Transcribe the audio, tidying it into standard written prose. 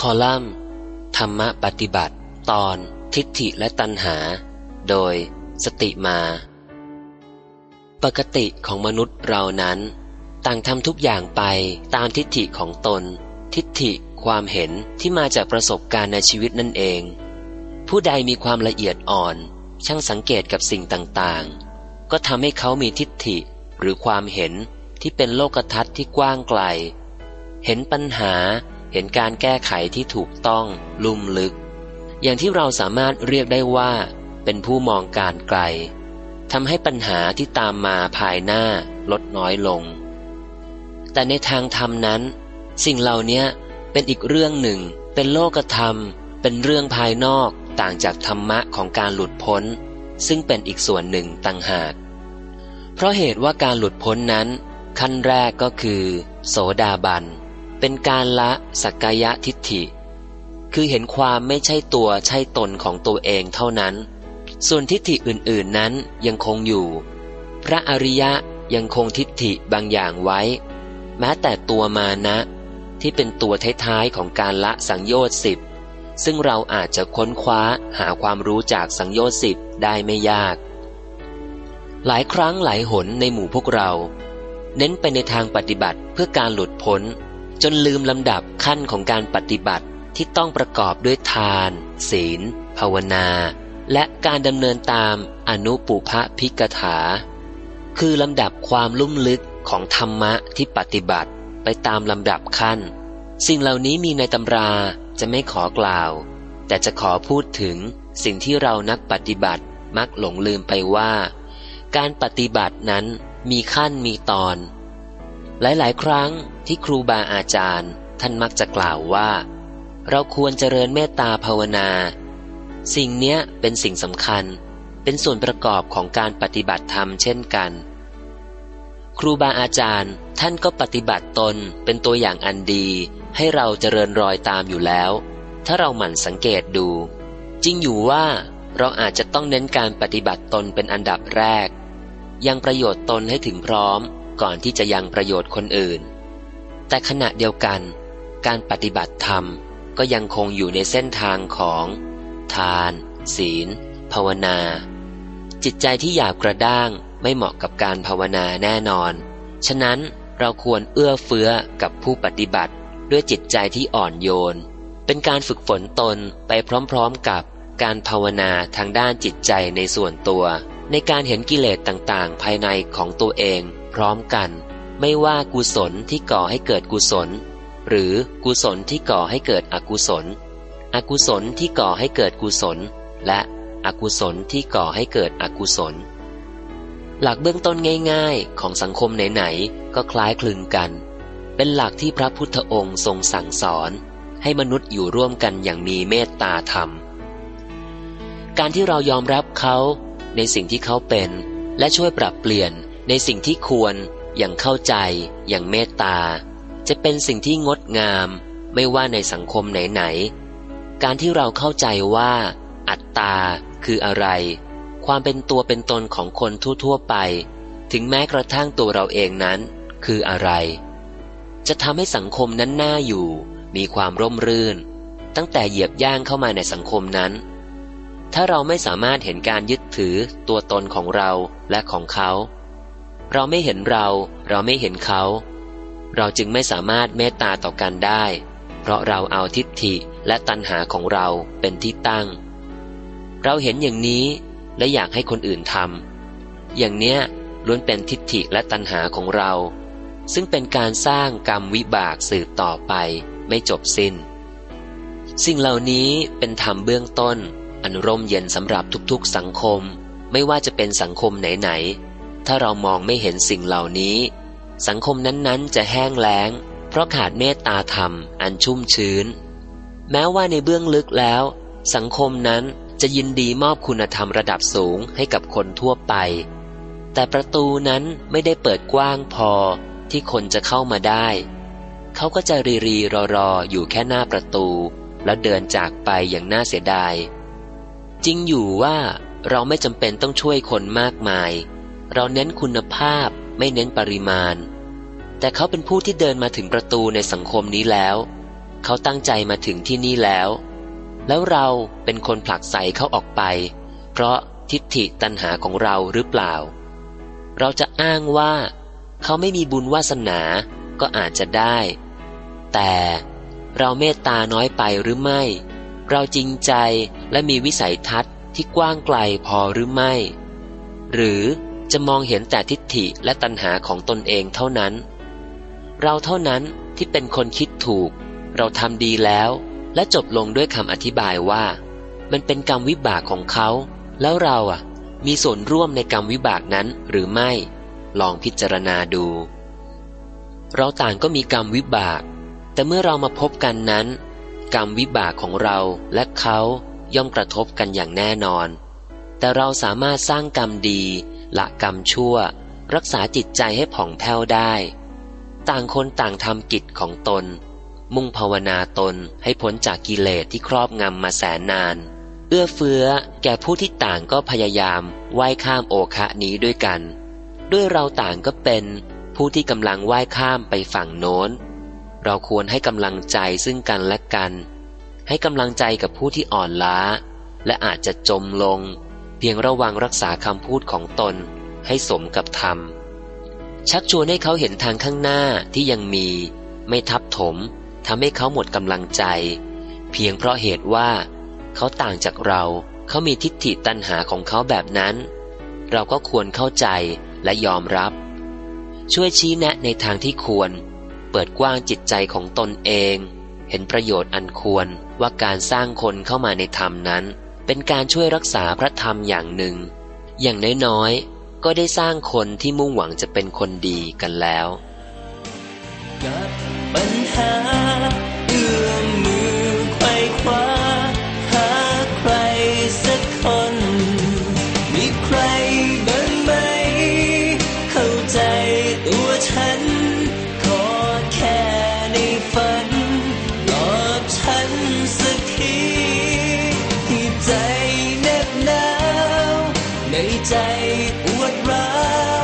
อลัมน์ธรรมปฏิบัติตอนทิฏฐิและตัณหาโดยสติมาปกติของมนุษย์เรานั้นต่างทำทุกอย่างไปตามทิฏฐิของตนทิฏฐิความเห็นที่มาจากประสบการณ์ในชีวิตนั่นเองผู้ใดมีความละเอียดอ่อนช่างสังเกตกับสิ่งต่างๆก็ทำให้เขามีทิฏฐิหรือความเห็นที่เป็นโลกทัศน์ที่กว้างไกลเห็นปัญหาเห็นการแก้ไขที่ถูกต้องลุ่มลึกอย่างที่เราสามารถเรียกได้ว่าเป็นผู้มองการไกลทำให้ปัญหาที่ตามมาภายหน้าลดน้อยลงแต่ในทางธรรมนั้นสิ่งเหล่านี้เป็นอีกเรื่องหนึ่งเป็นโลกธรรมเป็นเรื่องภายนอกต่างจากธรรมะของการหลุดพ้นซึ่งเป็นอีกส่วนหนึ่งต่างหากเพราะเหตุว่าการหลุดพ้นนั้นขั้นแรกก็คือโสดาบันเป็นการละสักกายทิฏฐิคือเห็นความไม่ใช่ตัวใช่ตนของตัวเองเท่านั้นส่วนทิฏฐิอื่นๆนั้นยังคงอยู่พระอริยะยังคงทิฏฐิบางอย่างไว้แม้แต่ตัวมานะที่เป็นตัวท้ายๆของการละสังโยชน์10ซึ่งเราอาจจะค้นคว้าหาความรู้จากสังโยชน์10ได้ไม่ยากหลายครั้งหลายหนในหมู่พวกเราเน้นไปในทางปฏิบัติเพื่อการหลุดพ้นจนลืมลำดับขั้นของการปฏิบัติที่ต้องประกอบด้วยทานศีลภาวนาและการดำเนินตามอนุปุพภิกถาคือลำดับความลุ่มลึกของธรรมะที่ปฏิบัติไปตามลำดับขั้นสิ่งเหล่านี้มีในตำราจะไม่ขอกล่าวแต่จะขอพูดถึงสิ่งที่เรานักปฏิบัติมักหลงลืมไปว่าการปฏิบัตินั้นมีขั้นมีตอนหลายๆครั้งที่ครูบาอาจารย์ท่านมักจะกล่าวว่าเราควรเจริญเมตตาภาวนาสิ่งเนี้ยเป็นสิ่งสำคัญเป็นส่วนประกอบของการปฏิบัติธรรมเช่นกันครูบาอาจารย์ท่านก็ปฏิบัติตนเป็นตัวอย่างอันดีให้เราเจริญรอยตามอยู่แล้วถ้าเราหมั่นสังเกตดูจริงอยู่ว่าเราอาจจะต้องเน้นการปฏิบัติตนเป็นอันดับแรกยังประโยชน์ตนให้ถึงพร้อมก่อนที่จะยังประโยชน์คนอื่นแต่ขณะเดียวกันการปฏิบัติธรรมก็ยังคงอยู่ในเส้นทางของทานศีลภาวนาจิตใจที่หยาบกระด้างไม่เหมาะกับการภาวนาแน่นอนฉะนั้นเราควรเอื้อเฟื้อกับผู้ปฏิบัติด้วยจิตใจที่อ่อนโยนเป็นการฝึกฝนตนไปพร้อมๆกับการภาวนาทางด้านจิตใจในส่วนตัวในการเห็นกิเลสต่างๆภายในของตัวเองพร้อมกันไม่ว่ากุศลที่ก่อให้เกิดกุศลหรือกุศลที่ก่อให้เกิดอกุศลอกุศลที่ก่อให้เกิดกุศลและอกุศลที่ก่อให้เกิดอกุศลหลักเบื้องต้นง่ายๆของสังคมไหนๆก็คล้ายคลึงกันเป็นหลักที่พระพุทธองค์ทรงสั่งสอนให้มนุษย์อยู่ร่วมกันอย่างมีเมตตาธรรมการที่เรายอมรับเขาในสิ่งที่เขาเป็นและช่วยปรับเปลี่ยนในสิ่งที่ควรอย่างเข้าใจอย่างเมตตาจะเป็นสิ่งที่งดงามไม่ว่าในสังคมไหนๆการที่เราเข้าใจว่าอัตตาคืออะไรความเป็นตัวเป็นตนของคนทั่วๆไปถึงแม้กระทั่งตัวเราเองนั้นคืออะไรจะทำให้สังคมนั้นน่าอยู่มีความร่มรื่นตั้งแต่เหยียบย่างเข้ามาในสังคมนั้นถ้าเราไม่สามารถเห็นการยึดถือตัวตนของเราและของเขาเราไม่เห็นเราไม่เห็นเขาเราจึงไม่สามารถเมตตาต่อกันได้เพราะเราเอาทิฏฐิและตัณหาของเราเป็นที่ตั้งเราเห็นอย่างนี้และอยากให้คนอื่นทำอย่างเนี้ยล้วนเป็นทิฏฐิและตัณหาของเราซึ่งเป็นการสร้างกรรมวิบากสืบต่อไปไม่จบสิ้นสิ่งเหล่านี้เป็นธรรมเบื้องต้นอันร่มเย็นสำหรับทุกๆสังคมไม่ว่าจะเป็นสังคมไหนๆถ้าเรามองไม่เห็นสิ่งเหล่านี้สังคมนั้นๆจะแห้งแล้งเพราะขาดเมตตาธรรมอันชุ่มชื้นแม้ว่าในเบื้องลึกแล้วสังคมนั้นจะยินดีมอบคุณธรรมระดับสูงให้กับคนทั่วไปแต่ประตูนั้นไม่ได้เปิดกว้างพอที่คนจะเข้ามาได้เขาก็จะรีรออยู่แค่หน้าประตูแล้วเดินจากไปอย่างน่าเสียดายจริงอยู่ว่าเราไม่จำเป็นต้องช่วยคนมากมายเราเน้นคุณภาพไม่เน้นปริมาณแต่เขาเป็นผู้ที่เดินมาถึงประตูในสังคมนี้แล้วเขาตั้งใจมาถึงที่นี่แล้วเราเป็นคนผลักไสเขาออกไปเพราะทิฏฐิตัณหาของเราหรือเปล่าเราจะอ้างว่าเขาไม่มีบุญวาสนาก็อาจจะได้แต่เราเมตตาน้อยไปหรือไม่เราจริงใจและมีวิสัยทัศน์ที่กว้างไกลพอหรือไม่หรือจะมองเห็นแต่ทิฏฐิและตัณหาของตนเองเท่านั้นเราเท่านั้นที่เป็นคนคิดถูกเราทำดีแล้วและจบลงด้วยคำอธิบายว่ามันเป็นกรรมวิบากของเขาแล้วเรามีส่วนร่วมในกรรมวิบากนั้นหรือไม่ลองพิจารณาดูเราต่างก็มีกรรมวิบากแต่เมื่อเรามาพบกันนั้นกรรมวิบากของเราและเขาย่อมกระทบกันอย่างแน่นอนแต่เราสามารถสร้างกรรมดีละกรรมชั่วรักษาจิตใจให้ผ่องแผ้วได้ต่างคนต่างทำกิจของตนมุ่งภาวนาตนให้พ้นจากกิเลสที่ครอบงำมาแสนนานเอื้อเฟื้อแก่ผู้ที่ต่างก็พยายามว่ายข้ามโอคะนี้ด้วยกันด้วยเราต่างก็เป็นผู้ที่กำลังว่ายข้ามไปฝั่งโน้นเราควรให้กำลังใจซึ่งกันและกันให้กำลังใจกับผู้ที่อ่อนล้าและอาจจะจมลงเพียงระวังรักษาคำพูดของตนให้สมกับธรรมชักชวนให้เขาเห็นทางข้างหน้าที่ยังมีไม่ทับถมทำให้เขาหมดกำลังใจเพียงเพราะเหตุว่าเขาต่างจากเราเขามีทิฏฐิตัณหาของเขาแบบนั้นเราก็ควรเข้าใจและยอมรับช่วยชี้แนะในทางที่ควรเปิดกว้างจิตใจของตนเองเห็นประโยชน์อันควรว่าการสร้างคนเข้ามาในธรรมนั้นเป็นการช่วยรักษาพระธรรมอย่างหนึ่งอย่างน้อยๆก็ได้สร้างคนที่มุ่งหวังจะเป็นคนดีกันแล้วกับปัญหาเอื้อมมือไขว่คว้าหาใครสักคนมีใครบ้างไหมเข้าใจตัวฉันขอแค่ในฝันปลอบฉันสักทีที่ใจแนบหนาวในใจปวดร้าว